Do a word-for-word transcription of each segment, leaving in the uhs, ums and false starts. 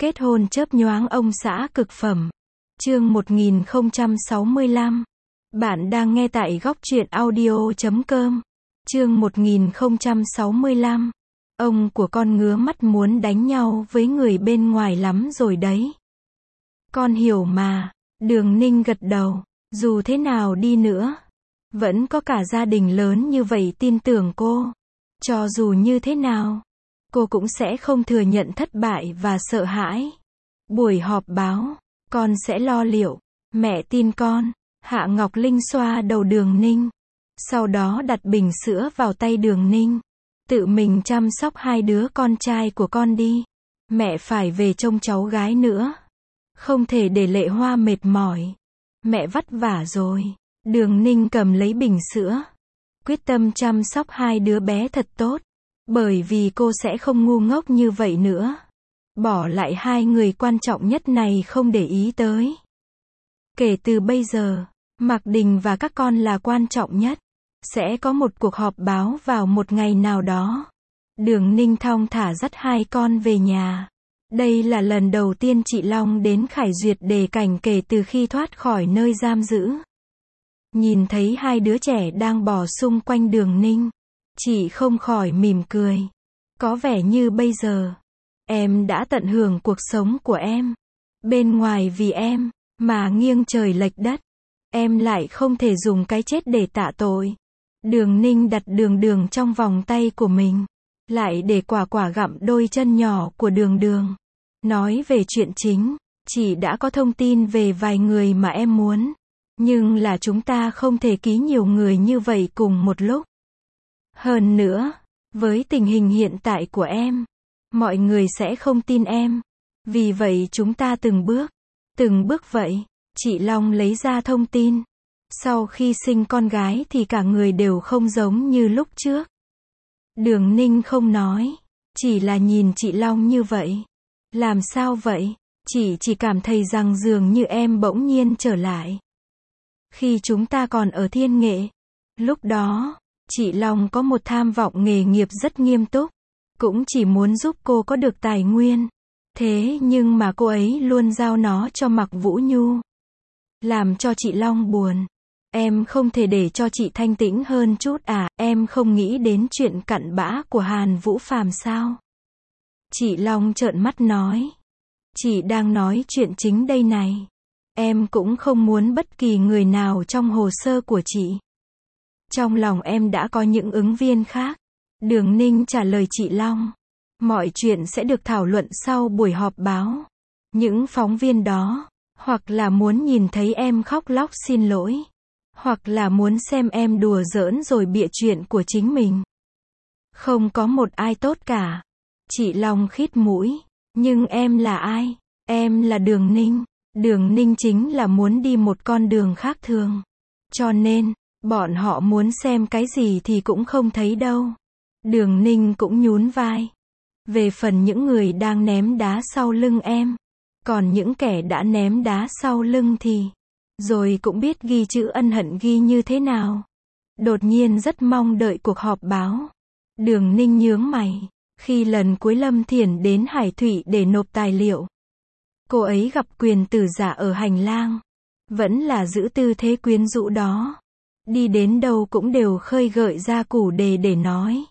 Kết hôn chớp nhoáng ông xã cực phẩm. Chương một nghìn không trăm sáu mươi lăm. Bạn đang nghe tại góc truyện audio chấm com. Chương một nghìn không trăm sáu mươi lăm. Ông của con ngứa mắt muốn đánh nhau với người bên ngoài lắm rồi đấy. Con hiểu mà. Đường Ninh gật đầu. Dù thế nào đi nữa, vẫn có cả gia đình lớn như vậy tin tưởng cô. Cho dù như thế nào, cô cũng sẽ không thừa nhận thất bại và sợ hãi. Buổi họp báo, con sẽ lo liệu. Mẹ tin con. Hạ Ngọc Linh xoa đầu Đường Ninh. Sau đó đặt bình sữa vào tay Đường Ninh. Tự mình chăm sóc hai đứa con trai của con đi. Mẹ phải về trông cháu gái nữa. Không thể để Lệ Hoa mệt mỏi. Mẹ vất vả rồi. Đường Ninh cầm lấy bình sữa. Quyết tâm chăm sóc hai đứa bé thật tốt. Bởi vì cô sẽ không ngu ngốc như vậy nữa. Bỏ lại hai người quan trọng nhất này không để ý tới. Kể từ bây giờ, Mạc Đình và các con là quan trọng nhất. Sẽ có một cuộc họp báo vào một ngày nào đó. Đường Ninh thong thả dắt hai con về nhà. Đây là lần đầu tiên chị Long đến Khải Duyệt Đề Cảnh kể từ khi thoát khỏi nơi giam giữ. Nhìn thấy hai đứa trẻ đang bò xung quanh Đường Ninh, chị không khỏi mỉm cười. Có vẻ như bây giờ, em đã tận hưởng cuộc sống của em. Bên ngoài vì em, mà nghiêng trời lệch đất. Em lại không thể dùng cái chết để tạ tội. Đường Ninh đặt Đường Đường trong vòng tay của mình. Lại để Quả Quả gặm đôi chân nhỏ của Đường Đường. Nói về chuyện chính, chị đã có thông tin về vài người mà em muốn. Nhưng là chúng ta không thể ký nhiều người như vậy cùng một lúc. Hơn nữa, với tình hình hiện tại của em, mọi người sẽ không tin em. Vì vậy chúng ta từng bước, từng bước vậy. Chị Long lấy ra thông tin. Sau khi sinh con gái thì cả người đều không giống như lúc trước. Đường Ninh không nói, chỉ là nhìn chị Long như vậy. Làm sao vậy? Chị chỉ cảm thấy rằng dường như em bỗng nhiên trở lại. Khi chúng ta còn ở Thiên Nghệ, lúc đó, chị Long có một tham vọng nghề nghiệp rất nghiêm túc. Cũng chỉ muốn giúp cô có được tài nguyên. Thế nhưng mà cô ấy luôn giao nó cho Mạc Vũ Nhu. Làm cho chị Long buồn. Em không thể để cho chị thanh tĩnh hơn chút à? Em không nghĩ đến chuyện cặn bã của Hàn Vũ Phàm sao? Chị Long trợn mắt nói. Chị đang nói chuyện chính đây này. Em cũng không muốn bất kỳ người nào trong hồ sơ của chị. Trong lòng em đã có những ứng viên khác. Đường Ninh trả lời chị Long. Mọi chuyện sẽ được thảo luận sau buổi họp báo. Những phóng viên đó, hoặc là muốn nhìn thấy em khóc lóc xin lỗi, hoặc là muốn xem em đùa giỡn rồi bịa chuyện của chính mình. Không có một ai tốt cả. Chị Long khít mũi. Nhưng em là ai? Em là Đường Ninh. Đường Ninh chính là muốn đi một con đường khác thường. Cho nên, bọn họ muốn xem cái gì thì cũng không thấy đâu. Đường Ninh cũng nhún vai. Về phần những người đang ném đá sau lưng em, còn những kẻ đã ném đá sau lưng thì, rồi cũng biết ghi chữ ân hận ghi như thế nào. Đột nhiên rất mong đợi cuộc họp báo. Đường Ninh nhướng mày. Khi lần cuối Lâm Thiển đến Hải Thụy để nộp tài liệu, cô ấy gặp Quyền Tử Giả ở hành lang. Vẫn là giữ tư thế quyến rũ đó. Đi đến đâu cũng đều khơi gợi ra củ đề để nói.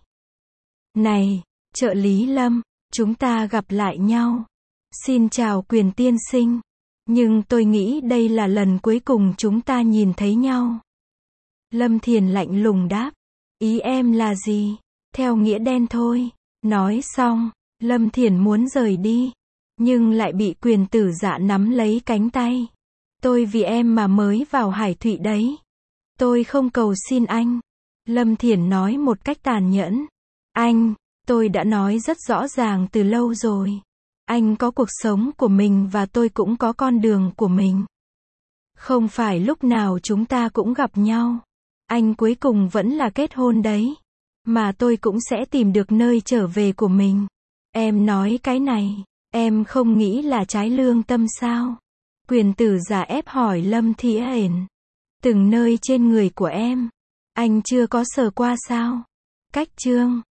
Này, trợ lý Lâm, chúng ta gặp lại nhau. Xin chào Quyền tiên sinh. Nhưng tôi nghĩ đây là lần cuối cùng chúng ta nhìn thấy nhau. Lâm Thiền lạnh lùng đáp. Ý em là gì? Theo nghĩa đen thôi. Nói xong, Lâm Thiền muốn rời đi. Nhưng lại bị Quyền Tử Dạ nắm lấy cánh tay. Tôi vì em mà mới vào Hải Thụy đấy. Tôi không cầu xin anh. Lâm Thiền nói một cách tàn nhẫn. Anh, tôi đã nói rất rõ ràng từ lâu rồi. Anh có cuộc sống của mình và tôi cũng có con đường của mình. Không phải lúc nào chúng ta cũng gặp nhau. Anh cuối cùng vẫn là kết hôn đấy. Mà tôi cũng sẽ tìm được nơi trở về của mình. Em nói cái này, em không nghĩ là trái lương tâm sao? Quyền Tử Giả ép hỏi Lâm Thiển. Từng nơi trên người của em, anh chưa có sờ qua sao? Cách chương